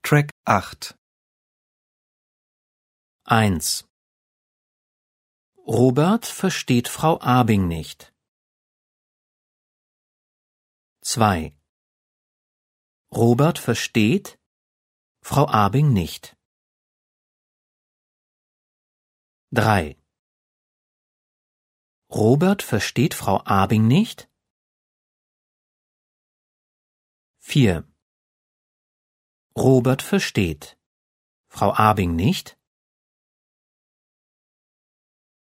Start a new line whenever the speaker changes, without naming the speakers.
Track 8.
1. Robert versteht Frau Abing nicht. 2. Robert versteht Frau Abing nicht. 3. Robert versteht Frau Abing nicht. 4. Robert versteht Frau Abing nicht.